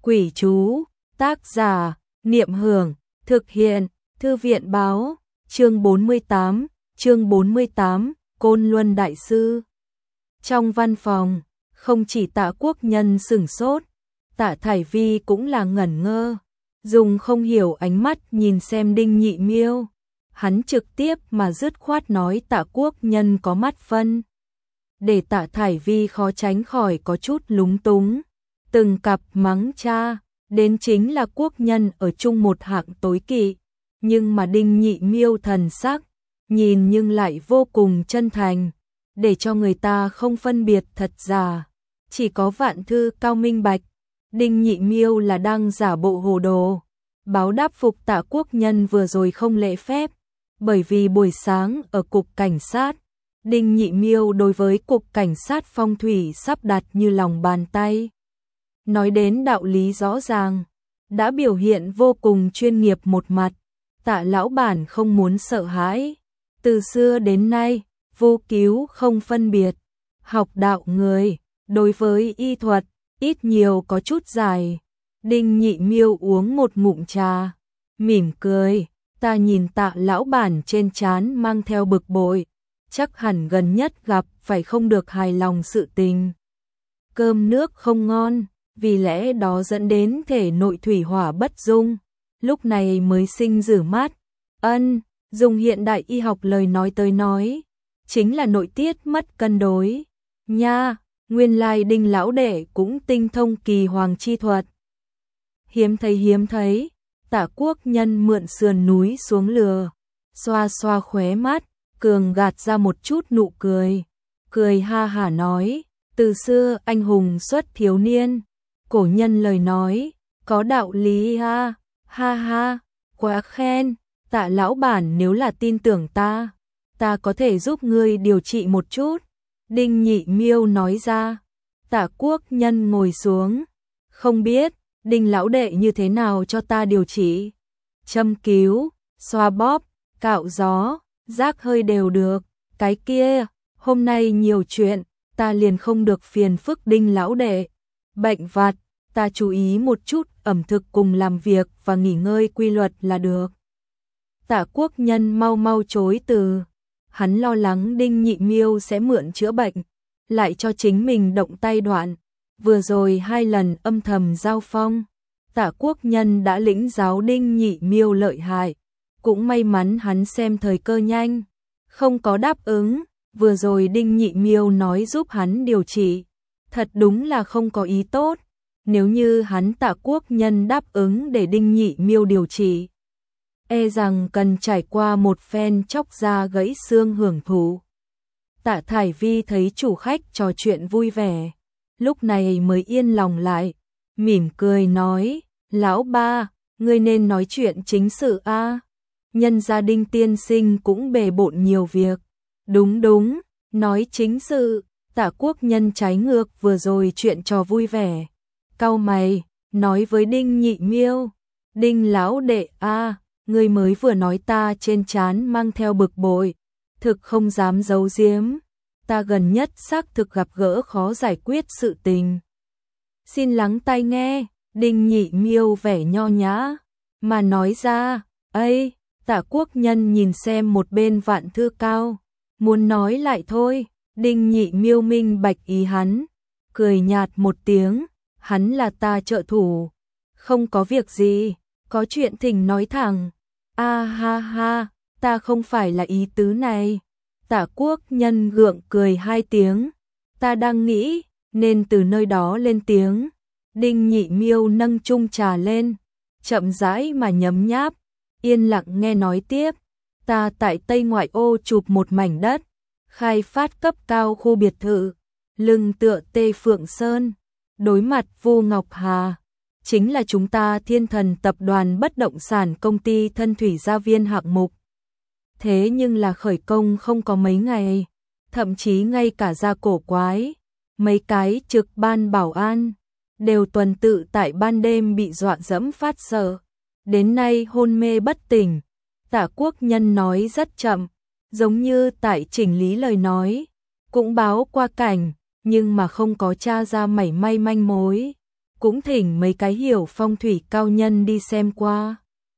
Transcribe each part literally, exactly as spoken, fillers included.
Quỷ chú, tác giả, Niệm Hưởng, thực hiện, Thư viện báo, chương bốn mươi tám, chương bốn mươi tám, Côn Luân Đại Sư. Trong văn phòng, không chỉ Tạ Quốc Nhân sửng sốt, Tạ Thải Vi cũng là ngẩn ngơ, dùng không hiểu ánh mắt nhìn xem Đinh Nhị Miêu. Hắn trực tiếp mà dứt khoát nói Tạ Quốc Nhân có mắt phân. Để Tạ Thải Vi khó tránh khỏi có chút lúng túng, từng cặp mắng cha, đến chính là Quốc Nhân ở chung một hạng tối kỵ, nhưng mà Đinh Nhị Miêu thần sắc, nhìn nhưng lại vô cùng chân thành, để cho người ta không phân biệt thật giả, chỉ có Vạn Thư Cao minh bạch, Đinh Nhị Miêu là đang giả bộ hồ đồ, báo đáp phục Tạ Quốc Nhân vừa rồi không lễ phép, bởi vì buổi sáng ở cục cảnh sát, Đinh Nhị Miêu đối với cục cảnh sát phong thủy sắp đặt như lòng bàn tay. Nói đến đạo lý rõ ràng, đã biểu hiện vô cùng chuyên nghiệp một mặt, Tạ lão bản không muốn sợ hãi, từ xưa đến nay, vô cứu không phân biệt, học đạo người, đối với y thuật, ít nhiều có chút dài. Đinh Nhị Miêu uống một ngụm trà, mỉm cười, ta nhìn Tạ lão bản trên trán mang theo bực bội, chắc hẳn gần nhất gặp phải không được hài lòng sự tình. Cơm nước không ngon, vì lẽ đó dẫn đến thể nội thủy hỏa bất dung, lúc này mới sinh rử mát. Ân, dùng hiện đại y học lời nói tới nói, chính là nội tiết mất cân đối. Nha, nguyên lai Đinh lão đệ cũng tinh thông kỳ hoàng chi thuật. Hiếm thấy hiếm thấy, Tạ Quốc Nhân mượn sườn núi xuống lừa, xoa xoa khóe mắt, cường gạt ra một chút nụ cười, cười ha hả nói, từ xưa anh hùng xuất thiếu niên, cổ nhân lời nói, có đạo lý ha, ha ha, quá khen, Tạ lão bản nếu là tin tưởng ta, ta có thể giúp ngươi điều trị một chút. Đinh Nhị Miêu nói ra. Tạ Quốc Nhân ngồi xuống, không biết Đinh lão đệ như thế nào cho ta điều trị. Châm cứu, xoa bóp, cạo gió, rác hơi đều được. Cái kia, hôm nay nhiều chuyện, ta liền không được phiền phức Đinh lão đệ. Bệnh vặt, ta chú ý một chút ẩm thực cùng làm việc và nghỉ ngơi quy luật là được. Tạ Quốc Nhân mau mau chối từ. Hắn lo lắng Đinh Nhị Miêu sẽ mượn chữa bệnh, lại cho chính mình động tay đoạn. Vừa rồi hai lần âm thầm giao phong, Tạ Quốc Nhân đã lĩnh giáo Đinh Nhị Miêu lợi hại, cũng may mắn hắn xem thời cơ nhanh, không có đáp ứng. Vừa rồi Đinh Nhị Miêu nói giúp hắn điều trị, thật đúng là không có ý tốt. Nếu như hắn Tạ Quốc Nhân đáp ứng để Đinh Nhị Miêu điều trị, e rằng cần trải qua một phen chóc da gãy xương hưởng thụ. Tạ Thải Vi thấy chủ khách trò chuyện vui vẻ, lúc này mới yên lòng lại, mỉm cười nói, lão ba, ngươi nên nói chuyện chính sự a. Nhân gia Đinh tiên sinh cũng bề bộn nhiều việc. Đúng đúng, nói chính sự. Tạ Quốc Nhân trái ngược vừa rồi chuyện trò vui vẻ, cau mày, nói với Đinh Nhị Miêu, Đinh lão đệ a, ngươi mới vừa nói ta trên trán mang theo bực bội, thực không dám giấu giếm, ta gần nhất xác thực gặp gỡ khó giải quyết sự tình. Xin lắng tai nghe. Đinh Nhị Miêu vẻ nho nhã mà nói ra. Ây, Tạ Quốc Nhân nhìn xem một bên Vạn Thư Cao, muốn nói lại thôi. Đinh Nhị Miêu minh bạch ý hắn, cười nhạt một tiếng, hắn là ta trợ thủ, không có việc gì, có chuyện thỉnh nói thẳng. A ha ha, ta không phải là ý tứ này. Tạ Quốc Nhân gượng cười hai tiếng, ta đang nghĩ nên từ nơi đó lên tiếng. Đinh Nhị Miêu nâng chung trà lên, chậm rãi mà nhấm nháp, yên lặng nghe nói tiếp, ta tại Tây ngoại ô chụp một mảnh đất, khai phát cấp cao khu biệt thự, lưng tựa Tê Phượng Sơn, đối mặt Vu Ngọc Hà, chính là chúng ta Thiên Thần tập đoàn bất động sản công ty Thân Thủy Gia Viên hạng mục. Thế nhưng là khởi công không có mấy ngày, thậm chí ngay cả gia cổ quái, mấy cái trực ban bảo an, đều tuần tự tại ban đêm bị dọa dẫm phát sợ, đến nay hôn mê bất tỉnh. Tạ Quốc Nhân nói rất chậm, giống như tại chỉnh lý lời nói, cũng báo qua cảnh, nhưng mà không có tra ra mảy may manh mối. cũng thỉnh mấy cái hiểu phong thủy cao nhân đi xem qua.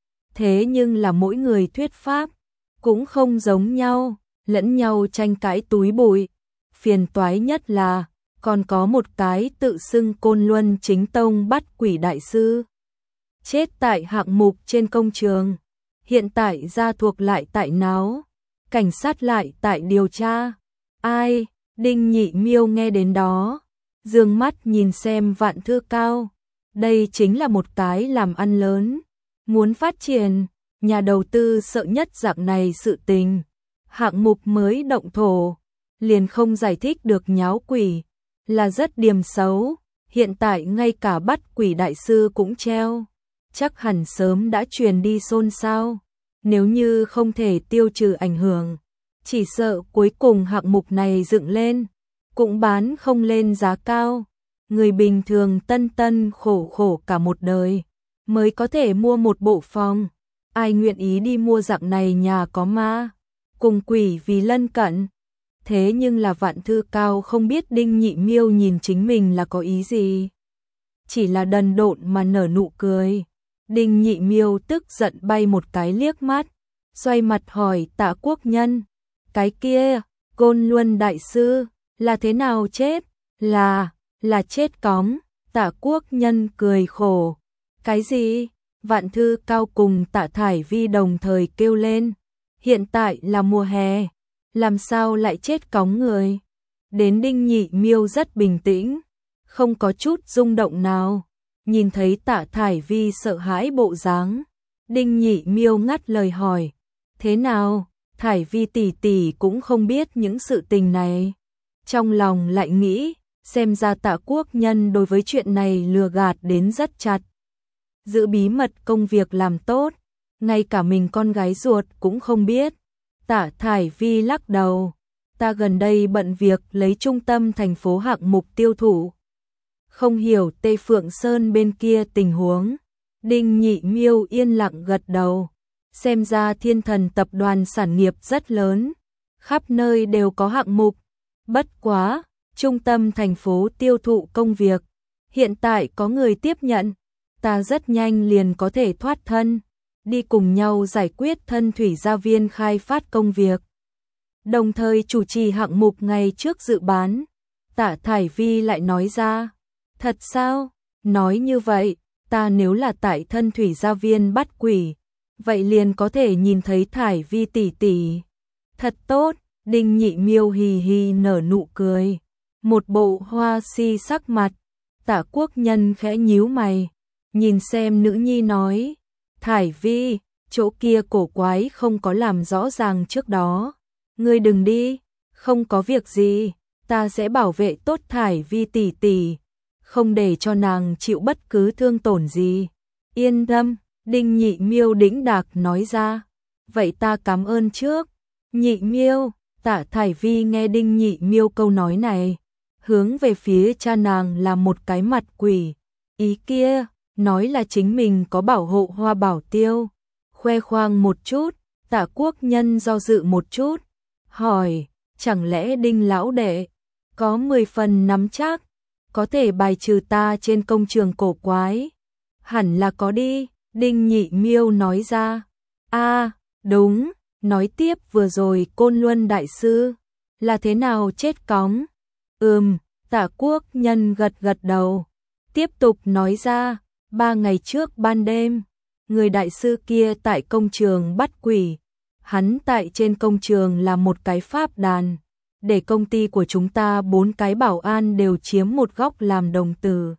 Thế nhưng là mỗi người thuyết pháp cũng không giống nhau, lẫn nhau tranh cãi túi bụi. Phiền toái nhất là còn có một cái tự xưng Côn Luân Chính Tông bắt quỷ đại sư. Chết tại hạng mục trên công trường. Hiện tại gia thuộc lại tại náo. Cảnh sát lại tại điều tra. Ai? Đinh Nhị Miêu nghe đến đó. Dương mắt nhìn xem Vạn Thư Cao. Đây chính là một cái làm ăn lớn. Muốn phát triển. Nhà đầu tư sợ nhất dạng này sự tình. Hạng mục mới động thổ. Liền không giải thích được nháo quỷ. Là rất điềm xấu. Hiện tại ngay cả bắt quỷ đại sư cũng treo. Chắc hẳn sớm đã truyền đi xôn xao. Nếu như không thể tiêu trừ ảnh hưởng, chỉ sợ cuối cùng hạng mục này dựng lên, cũng bán không lên giá cao. Người bình thường tân tân khổ khổ cả một đời, mới có thể mua một bộ phòng. Ai nguyện ý đi mua dạng này nhà có ma, cùng quỷ vì lân cận. Thế nhưng là Vạn Thư Cao không biết Đinh Nhị Miêu nhìn chính mình là có ý gì. Chỉ là đần độn mà nở nụ cười. Đinh Nhị Miêu tức giận bay một cái liếc mắt, xoay mặt hỏi Tạ Quốc Nhân. Cái kia, Côn Luân đại sư, là thế nào chết? Là, là chết cóng. Tạ Quốc Nhân cười khổ. Cái gì? Vạn Thư Cao cùng Tạ Thải Vi đồng thời kêu lên. Hiện tại là mùa hè, làm sao lại chết cóng người? Đến Đinh Nhị Miêu rất bình tĩnh, không có chút rung động nào. Nhìn thấy Tạ Thải Vi sợ hãi bộ dáng, Đinh Nhị Miêu ngắt lời hỏi. Thế nào? Thải Vi tỷ tỷ cũng không biết những sự tình này. Trong lòng lại nghĩ, xem ra Tạ Quốc Nhân đối với chuyện này lừa gạt đến rất chặt. Giữ bí mật công việc làm tốt, ngay cả mình con gái ruột cũng không biết. Tạ Thải Vi lắc đầu. Ta gần đây bận việc lấy trung tâm thành phố hạng mục tiêu thụ. Không hiểu Tây Phượng Sơn bên kia tình huống. Đinh Nhị Miêu yên lặng gật đầu. Xem ra Thiên Thần tập đoàn sản nghiệp rất lớn, khắp nơi đều có hạng mục. Bất quá, trung tâm thành phố tiêu thụ công việc, hiện tại có người tiếp nhận, ta rất nhanh liền có thể thoát thân, đi cùng nhau giải quyết Thân Thủy Gia Viên khai phát công việc. Đồng thời chủ trì hạng mục ngày trước dự bán. Tạ Thải Vi lại nói ra. Thật sao? Nói như vậy, ta nếu là tại Thân Thủy Gia Viên bắt quỷ, vậy liền có thể nhìn thấy Thải Vi tỷ tỷ. Thật tốt. Đinh Nhị Miêu hì hì nở nụ cười, một bộ hoa si sắc mặt. Tạ Quốc Nhân khẽ nhíu mày, nhìn xem nữ nhi nói. Thải Vi, chỗ kia cổ quái không có làm rõ ràng trước đó. Ngươi đừng đi, không có việc gì, ta sẽ bảo vệ tốt Thải Vi tỷ tỷ, không để cho nàng chịu bất cứ thương tổn gì. Yên tâm, Đinh Nhị Miêu đĩnh đạc nói ra. Vậy ta cảm ơn trước. Nhị Miêu. Tạ Thải Vi nghe Đinh Nhị Miêu câu nói này, hướng về phía cha nàng là một cái mặt quỷ. Ý kia, nói là chính mình có bảo hộ Hoa Bảo Tiêu. Khoe khoang một chút. Tạ Quốc Nhân do dự một chút, hỏi, chẳng lẽ Đinh lão đệ có mười phần nắm chắc có thể bài trừ ta trên công trường cổ quái? Hẳn là có đi. Đinh Nhị Miêu nói ra. A, đúng. Nói tiếp vừa rồi Côn Luân đại sư là thế nào chết cóng? Ừm, Tạ Quốc Nhân gật gật đầu, tiếp tục nói ra. Ba ngày trước ban đêm, người đại sư kia tại công trường bắt quỷ. Hắn tại trên công trường là một cái pháp đàn, để công ty của chúng ta bốn cái bảo an đều chiếm một góc làm đồng tử.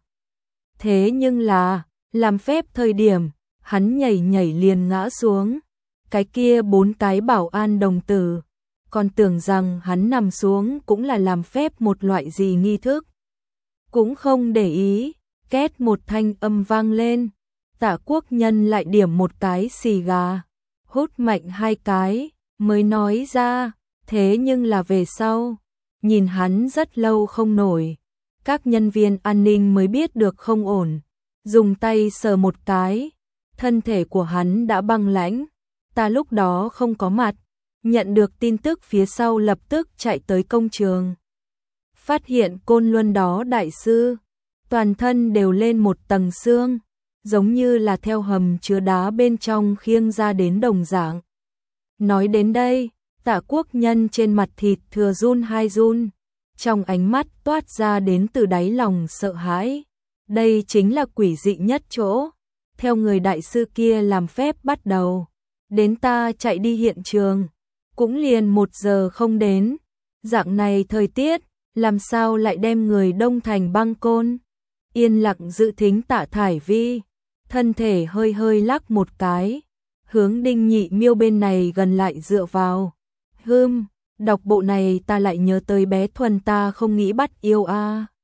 Thế nhưng là, làm phép thời điểm, hắn nhảy nhảy liền ngã xuống. Cái kia bốn cái bảo an đồng tử, còn tưởng rằng hắn nằm xuống cũng là làm phép một loại gì nghi thức. Cũng không để ý, két một thanh âm vang lên. Tạ Quốc Nhân lại điểm một cái xì gà, hút mạnh hai cái, mới nói ra. Thế nhưng là về sau, nhìn hắn rất lâu không nổi, các nhân viên an ninh mới biết được không ổn. Dùng tay sờ một cái, thân thể của hắn đã băng lãnh. Ta lúc đó không có mặt, nhận được tin tức phía sau lập tức chạy tới công trường. Phát hiện Côn Luân đó đại sư, toàn thân đều lên một tầng xương, giống như là theo hầm chứa đá bên trong khiêng ra đến đồng dạng. Nói đến đây, Tạ Quốc Nhân trên mặt thịt thừa run hai run, trong ánh mắt toát ra đến từ đáy lòng sợ hãi. Đây chính là quỷ dị nhất chỗ. Theo người đại sư kia làm phép bắt đầu, đến ta chạy đi hiện trường, cũng liền một giờ không đến. Dạng này thời tiết, làm sao lại đem người đông thành băng côn. Yên lặng dự thính Tạ Thải Vi, thân thể hơi hơi lắc một cái, hướng Đinh Nhị Miêu bên này gần lại dựa vào. Hưm, đọc bộ này ta lại nhớ tới bé Thuần ta không nghĩ bắt yêu a. À.